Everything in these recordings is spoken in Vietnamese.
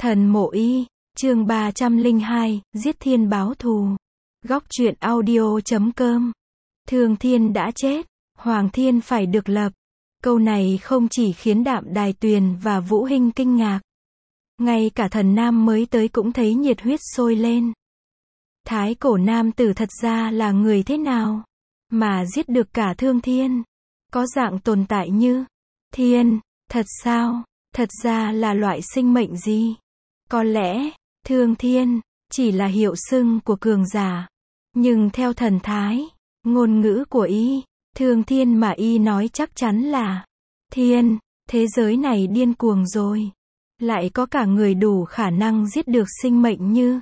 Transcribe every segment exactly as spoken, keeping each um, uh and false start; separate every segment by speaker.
Speaker 1: Thần mộ y, chương ba trăm lẻ hai, giết thiên báo thù. Góc truyện audio chấm com. Thương Thiên đã chết, Hoàng Thiên phải được lập. Câu này không chỉ khiến Đạm Đài Tuyền và Vũ Hinh kinh ngạc. Ngay cả Thần Nam mới tới cũng thấy nhiệt huyết sôi lên. Thái cổ nam tử thật ra là người thế nào? Mà giết được cả Thương Thiên. Có dạng tồn tại như thiên, thật sao? Thật ra là loại sinh mệnh gì? Có lẽ, Thương Thiên, chỉ là hiệu xưng của cường giả. Nhưng theo thần thái, ngôn ngữ của y, Thương Thiên mà y nói chắc chắn là thiên, thế giới này điên cuồng rồi. Lại có cả người đủ khả năng giết được sinh mệnh như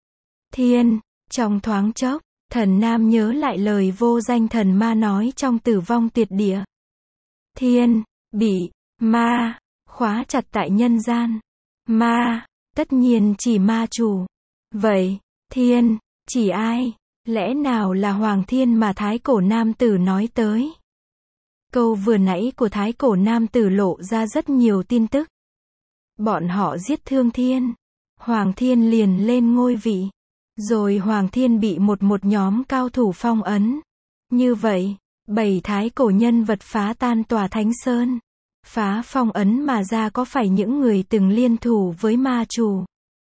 Speaker 1: thiên. Trong thoáng chốc, Thần Nam nhớ lại lời vô danh thần ma nói trong Tử Vong Tuyệt Địa. Thiên, bị ma khóa chặt tại nhân gian. Ma, tất nhiên chỉ ma chủ. Vậy, thiên, chỉ ai? Lẽ nào là Hoàng Thiên mà Thái cổ nam tử nói tới? Câu vừa nãy của Thái cổ nam tử lộ ra rất nhiều tin tức. Bọn họ giết Thương Thiên. Hoàng Thiên liền lên ngôi vị. Rồi Hoàng Thiên bị một một nhóm cao thủ phong ấn. Như vậy, bảy thái cổ nhân vật phá tan tòa Thánh Sơn. Phá phong ấn mà ra có phải những người từng liên thủ với ma chủ?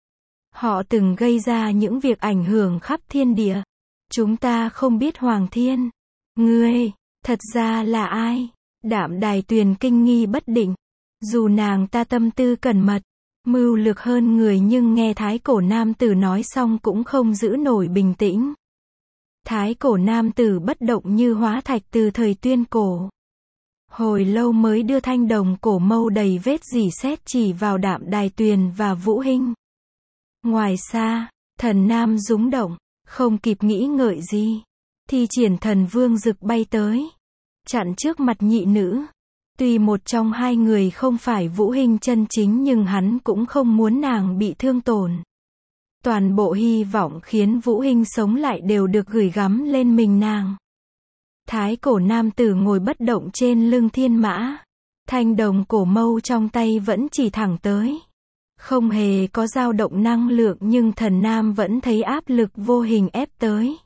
Speaker 1: Họ từng gây ra những việc ảnh hưởng khắp thiên địa. Chúng ta không biết Hoàng Thiên. Ngươi, thật ra là ai? Đạm Đài Tuyền kinh nghi bất định. Dù nàng ta tâm tư cẩn mật, mưu lược hơn người nhưng nghe Thái cổ nam tử nói xong cũng không giữ nổi bình tĩnh. Thái cổ nam tử bất động như hóa thạch từ thời tuyên cổ. Hồi lâu mới đưa thanh đồng cổ mâu đầy vết rỉ sét chỉ vào Đạm Đài Tuyền và Vũ Hinh. Ngoài xa, Thần Nam rúng động, không kịp nghĩ ngợi gì. Thi triển thần vương rực bay tới. Chặn trước mặt nhị nữ. Tuy một trong hai người không phải Vũ Hinh chân chính nhưng hắn cũng không muốn nàng bị thương tổn. Toàn bộ hy vọng khiến Vũ Hinh sống lại đều được gửi gắm lên mình nàng. Thái cổ nam tử ngồi bất động trên lưng thiên mã. Thanh đồng cổ mâu trong tay vẫn chỉ thẳng tới. Không hề có dao động năng lượng nhưng Thần Nam vẫn thấy áp lực vô hình ép tới.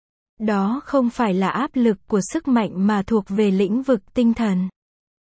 Speaker 1: Đó không phải là áp lực của sức mạnh mà thuộc về lĩnh vực tinh thần.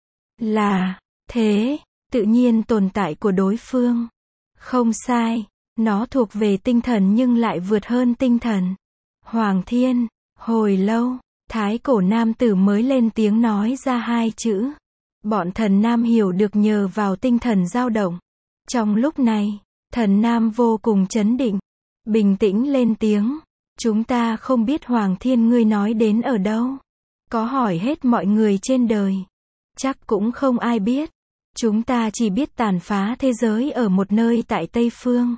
Speaker 1: Là thế, tự nhiên tồn tại của đối phương. Không sai, nó thuộc về tinh thần nhưng lại vượt hơn tinh thần. Hoàng Thiên, hồi lâu, Thái cổ nam tử mới lên tiếng nói ra hai chữ. Bọn Thần Nam hiểu được nhờ vào tinh thần dao động. Trong lúc này, Thần Nam vô cùng chấn định, bình tĩnh lên tiếng. Chúng ta không biết Hoàng Thiên ngươi nói đến ở đâu. Có hỏi hết mọi người trên đời. Chắc cũng không ai biết. Chúng ta chỉ biết tàn phá thế giới ở một nơi tại Tây Phương.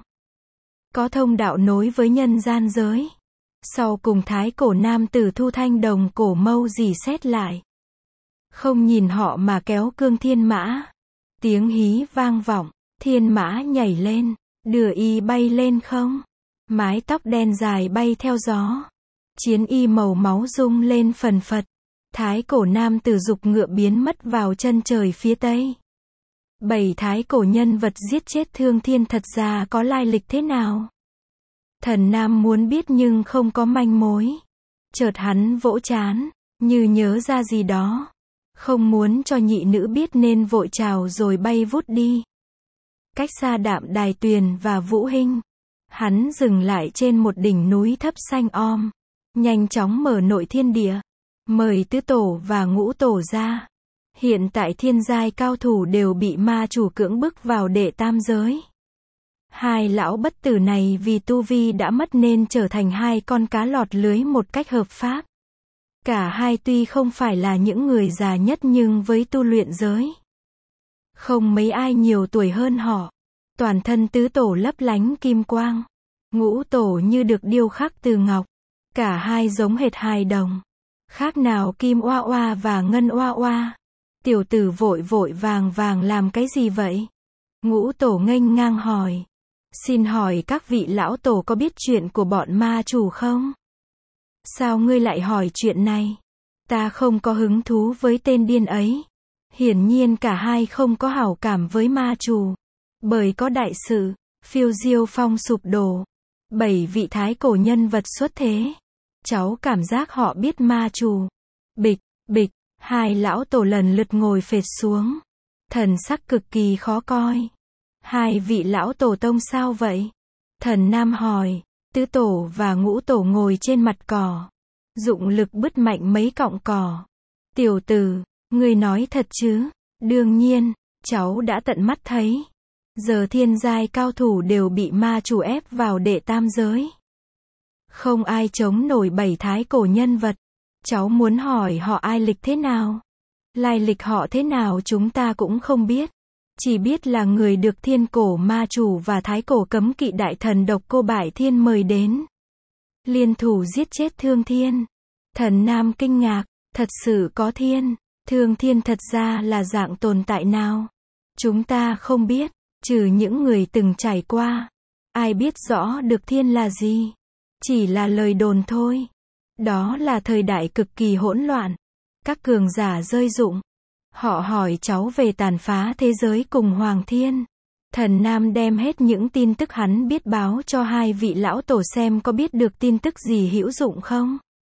Speaker 1: Có thông đạo nối với nhân gian giới. Sau cùng Thái cổ nam tử thu thanh đồng cổ mâu rỉ sét lại. Không nhìn họ mà kéo cương thiên mã. Tiếng hí vang vọng, thiên mã nhảy lên, đưa y bay lên không. Mái tóc đen dài bay theo gió. Chiến y màu máu rung lên phần phật. Thái cổ nam tử dục ngựa biến mất vào chân trời phía tây. Bảy thái cổ nhân vật giết chết Thương Thiên thật ra có lai lịch thế nào? Thần Nam muốn biết nhưng không có manh mối. Chợt hắn vỗ trán, như nhớ ra gì đó. Không muốn cho nhị nữ biết nên vội chào rồi bay vút đi. Cách xa Đạm Đài Tuyền và Vũ Hinh, hắn dừng lại trên một đỉnh núi thấp xanh om. Nhanh chóng mở nội thiên địa. Mời tứ tổ và ngũ tổ ra. Hiện tại thiên giai cao thủ đều bị ma chủ cưỡng bức vào đệ tam giới. Hai lão bất tử này vì tu vi đã mất nên trở thành hai con cá lọt lưới một cách hợp pháp. Cả hai tuy không phải là những người già nhất nhưng với tu luyện giới, không mấy ai nhiều tuổi hơn họ. Toàn thân tứ tổ lấp lánh kim quang. Ngũ tổ như được điêu khắc từ ngọc. Cả hai giống hệt hài đồng. Khác nào Kim Oa Oa và Ngân Oa Oa. Tiểu tử vội vội vàng vàng làm cái gì vậy? Ngũ tổ nghênh ngang hỏi. Xin hỏi các vị lão tổ có biết chuyện của bọn ma chủ không? Sao ngươi lại hỏi chuyện này? Ta không có hứng thú với tên điên ấy. Hiển nhiên cả hai không có hảo cảm với ma chủ. Bởi có đại sự, Phiêu Diêu Phong sụp đổ. Bảy vị thái cổ nhân vật xuất thế. Cháu cảm giác họ biết ma chủ. Bịch, bịch, hai lão tổ lần lượt ngồi phệt xuống. Thần sắc cực kỳ khó coi. Hai vị lão tổ tông sao vậy? Thần Nam hỏi. Tứ tổ và ngũ tổ ngồi trên mặt cỏ. Dụng lực bứt mạnh mấy cọng cỏ. Tiểu tử, ngươi nói thật chứ? Đương nhiên, cháu đã tận mắt thấy. Giờ thiên giai cao thủ đều bị ma chủ ép vào đệ tam giới. Không ai chống nổi bảy thái cổ nhân vật. Cháu muốn hỏi họ ai lịch thế nào? Lai lịch họ thế nào chúng ta cũng không biết. Chỉ biết là người được thiên cổ ma chủ và thái cổ cấm kỵ đại thần độc cô Bại Thiên mời đến. Liên thủ giết chết Thương Thiên. Thần Nam kinh ngạc, thật sự có thiên. Thương Thiên thật ra là dạng tồn tại nào? Chúng ta không biết, trừ những người từng trải qua. Ai biết rõ được thiên là gì? Chỉ là lời đồn thôi. Đó là thời đại cực kỳ hỗn loạn. Các cường giả rơi rụng. Họ hỏi cháu về tàn phá thế giới cùng Hoàng Thiên. Thần Nam đem hết những tin tức hắn biết báo cho hai vị lão tổ xem có biết được tin tức gì hữu dụng không?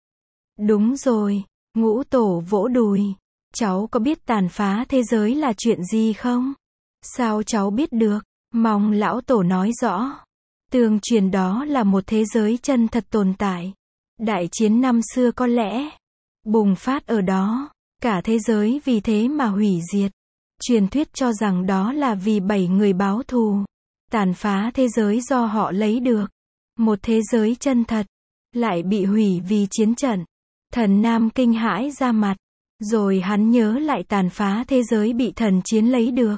Speaker 1: Đúng rồi, ngũ tổ vỗ đùi. Cháu có biết tàn phá thế giới là chuyện gì không? Sao cháu biết được? Mong lão tổ nói rõ. Tương truyền đó là một thế giới chân thật tồn tại. Đại chiến năm xưa có lẽ bùng phát ở đó. Cả thế giới vì thế mà hủy diệt. Truyền thuyết cho rằng đó là vì bảy người báo thù. Tàn phá thế giới do họ lấy được. Một thế giới chân thật. Lại bị hủy vì chiến trận. Thần Nam kinh hãi ra mặt. Rồi hắn nhớ lại tàn phá thế giới bị thần chiến lấy được.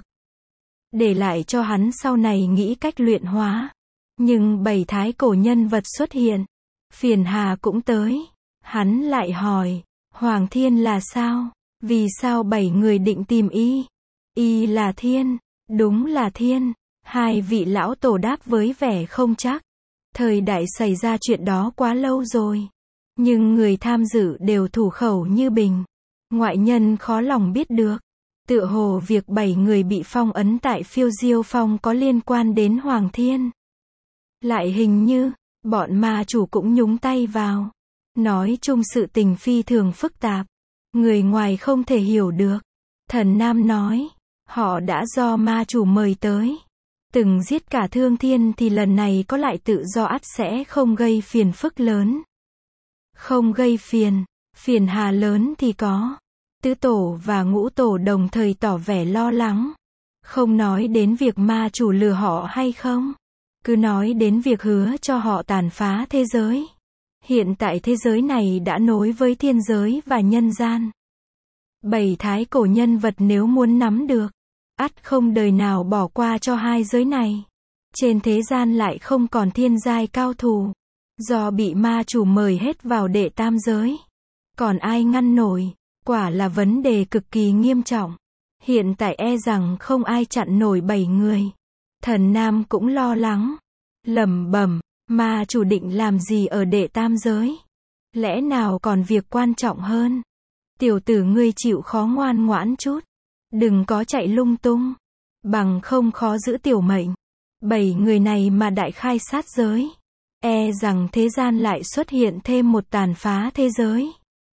Speaker 1: Để lại cho hắn sau này nghĩ cách luyện hóa. Nhưng bảy thái cổ nhân vật xuất hiện. Phiền hà cũng tới. Hắn lại hỏi. Hoàng Thiên là sao? Vì sao bảy người định tìm y? Y là thiên. Đúng là thiên. Hai vị lão tổ đáp với vẻ không chắc. Thời đại xảy ra chuyện đó quá lâu rồi. Nhưng người tham dự đều thủ khẩu như bình. Ngoại nhân khó lòng biết được. Tựa hồ việc bảy người bị phong ấn tại Phiêu Diêu Phong có liên quan đến Hoàng Thiên. Lại hình như, bọn ma chủ cũng nhúng tay vào. Nói chung sự tình phi thường phức tạp. Người ngoài không thể hiểu được. Thần Nam nói, họ đã do ma chủ mời tới. Từng giết cả Thương Thiên thì lần này có lại tự do ắt sẽ không gây phiền phức lớn. Không gây phiền, phiền hà lớn thì có. Tứ tổ và ngũ tổ đồng thời tỏ vẻ lo lắng. Không nói đến việc ma chủ lừa họ hay không. Cứ nói đến việc hứa cho họ tàn phá thế giới. Hiện tại thế giới này đã nối với thiên giới và nhân gian. Bảy thái cổ nhân vật nếu muốn nắm được, ắt không đời nào bỏ qua cho hai giới này. Trên thế gian lại không còn thiên giai cao thủ. Do bị ma chủ mời hết vào đệ tam giới. Còn ai ngăn nổi, quả là vấn đề cực kỳ nghiêm trọng. Hiện tại e rằng không ai chặn nổi bảy người. Thần Nam cũng lo lắng. Lẩm bẩm, ma chủ định làm gì ở đệ tam giới? Lẽ nào còn việc quan trọng hơn? Tiểu tử ngươi chịu khó ngoan ngoãn chút. Đừng có chạy lung tung. Bằng không khó giữ tiểu mệnh. Bảy người này mà đại khai sát giới. E rằng thế gian lại xuất hiện thêm một tàn phá thế giới.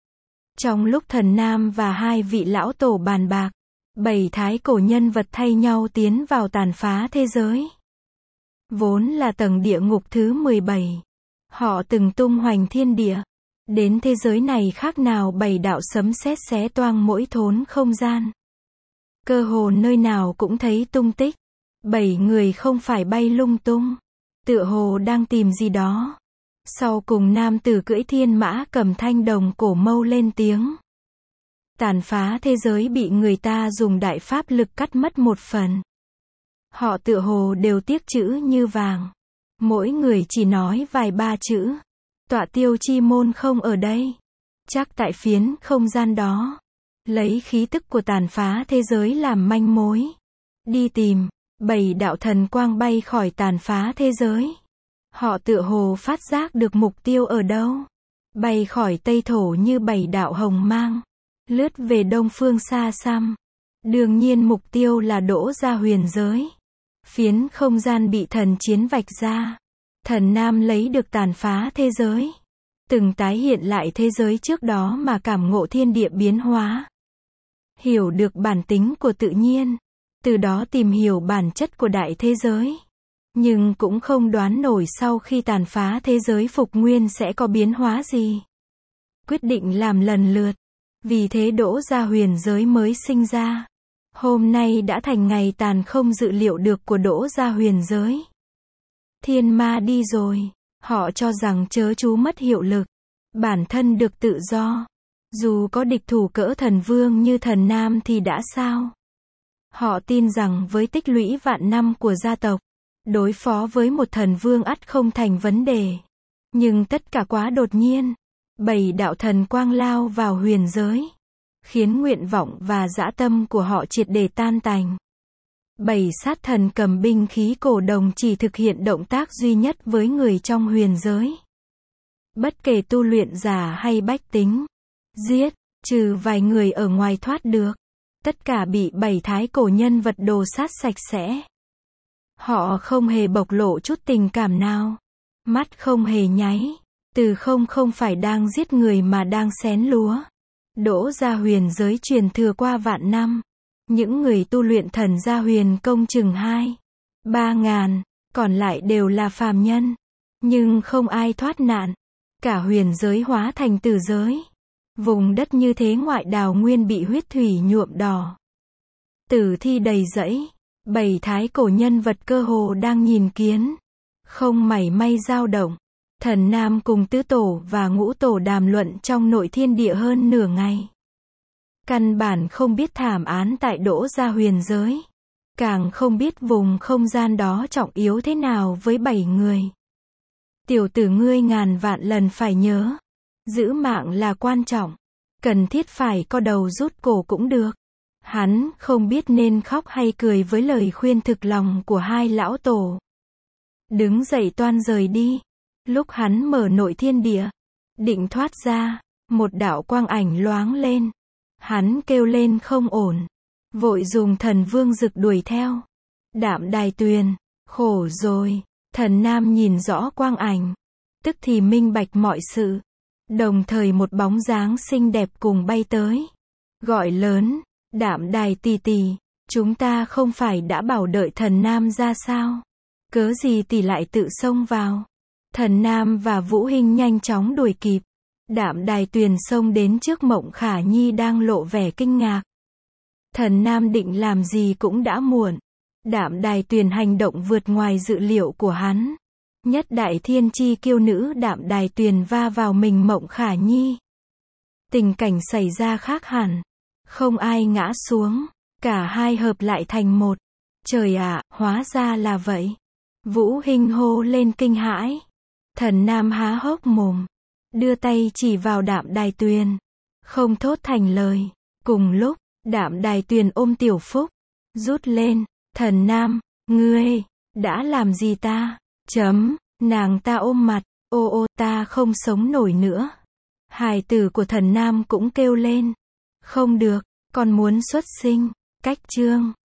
Speaker 1: Trong lúc thần Nam và hai vị lão tổ bàn bạc, bảy thái cổ nhân vật thay nhau tiến vào tàn phá thế giới. Vốn là tầng địa ngục thứ mười bảy. Họ từng tung hoành thiên địa. Đến thế giới này khác nào bảy đạo sấm sét xé toang mỗi thốn không gian. Cơ hồ nơi nào cũng thấy tung tích. Bảy người không phải bay lung tung. Tựa hồ đang tìm gì đó. Sau cùng nam tử cưỡi thiên mã cầm thanh đồng cổ mâu lên tiếng. Tàn phá thế giới bị người ta dùng đại pháp lực cắt mất một phần. Họ tựa hồ đều tiếc chữ như vàng. Mỗi người chỉ nói vài ba chữ. Tọa tiêu chi môn không ở đây. Chắc tại phiến không gian đó. Lấy khí tức của tàn phá thế giới làm manh mối. Đi tìm. Bảy đạo thần quang bay khỏi tàn phá thế giới. Họ tựa hồ phát giác được mục tiêu ở đâu. Bay khỏi Tây Thổ như bảy đạo hồng mang. Lướt về đông phương xa xăm. Đương nhiên mục tiêu là đỗ ra huyền giới. Phiến không gian bị thần chiến vạch ra. Thần Nam lấy được tàn phá thế giới. Từng tái hiện lại thế giới trước đó mà cảm ngộ thiên địa biến hóa. Hiểu được bản tính của tự nhiên. Từ đó tìm hiểu bản chất của đại thế giới. Nhưng cũng không đoán nổi sau khi tàn phá thế giới phục nguyên sẽ có biến hóa gì. Quyết định làm lần lượt. Vì thế Đỗ Gia huyền giới mới sinh ra. Hôm nay đã thành ngày tàn không dự liệu được của Đỗ Gia huyền giới. Thiên ma đi rồi. Họ cho rằng chớ chú mất hiệu lực. Bản thân được tự do. Dù có địch thủ cỡ thần vương như thần Nam thì đã sao? Họ tin rằng với tích lũy vạn năm của gia tộc, đối phó với một thần vương ắt không thành vấn đề. Nhưng tất cả quá đột nhiên. Bảy đạo thần quang lao vào huyền giới. Khiến nguyện vọng và dã tâm của họ triệt để tan tành. Bảy sát thần cầm binh khí cổ đồng chỉ thực hiện động tác duy nhất với người trong huyền giới. Bất kể tu luyện giả hay bách tính. Giết, trừ vài người ở ngoài thoát được. Tất cả bị bảy thái cổ nhân vật đồ sát sạch sẽ. Họ không hề bộc lộ chút tình cảm nào. Mắt không hề nháy. Từ không không phải đang giết người mà đang xén lúa. Đỗ Gia huyền giới truyền thừa qua vạn năm. Những người tu luyện thần gia huyền công chừng hai, ba ngàn, còn lại đều là phàm nhân. Nhưng không ai thoát nạn. Cả huyền giới hóa thành tử giới. Vùng đất như thế ngoại đào nguyên bị huyết thủy nhuộm đỏ. Tử thi đầy rẫy. Bảy thái cổ nhân vật cơ hồ đang nhìn kiến. Không mảy may dao động. Thần Nam cùng tứ tổ và ngũ tổ đàm luận trong nội thiên địa hơn nửa ngày. Căn bản không biết thảm án tại Đỗ Gia huyền giới. Càng không biết vùng không gian đó trọng yếu thế nào với bảy người. Tiểu tử ngươi ngàn vạn lần phải nhớ. Giữ mạng là quan trọng. Cần thiết phải co đầu rút cổ cũng được. Hắn không biết nên khóc hay cười với lời khuyên thực lòng của hai lão tổ. Đứng dậy toan rời đi. Lúc hắn mở nội thiên địa, định thoát ra, một đạo quang ảnh loáng lên. Hắn kêu lên không ổn. Vội dùng thần vương dực đuổi theo. Đạm Đài Tuyền, khổ rồi. Thần Nam nhìn rõ quang ảnh. Tức thì minh bạch mọi sự. Đồng thời một bóng dáng xinh đẹp cùng bay tới. Gọi lớn, Đạm Đài tỷ tỷ, chúng ta không phải đã bảo đợi thần Nam ra sao? Cớ gì tỷ lại tự xông vào? Thần Nam và Vũ Hinh nhanh chóng đuổi kịp. Đạm Đài Tuyền xông đến trước Mộng Khả Nhi đang lộ vẻ kinh ngạc. Thần Nam định làm gì cũng đã muộn. Đạm Đài Tuyền hành động vượt ngoài dự liệu của hắn. Nhất đại thiên chi kiêu nữ Đạm Đài Tuyền va vào mình Mộng Khả Nhi. Tình cảnh xảy ra khác hẳn. Không ai ngã xuống. Cả hai hợp lại thành một. Trời ạ, hóa ra là vậy. Vũ Hinh hô lên kinh hãi. Thần Nam há hốc mồm. Đưa tay chỉ vào Đạm Đài Tuyền. Không thốt thành lời. Cùng lúc, Đạm Đài Tuyền ôm Tiểu Phúc. Rút lên. Thần Nam, ngươi, đã làm gì ta? Chấm, nàng ta ôm mặt. Ô ô, ta không sống nổi nữa. Hài tử của thần Nam cũng kêu lên. Không được, con muốn xuất sinh. Cách chương.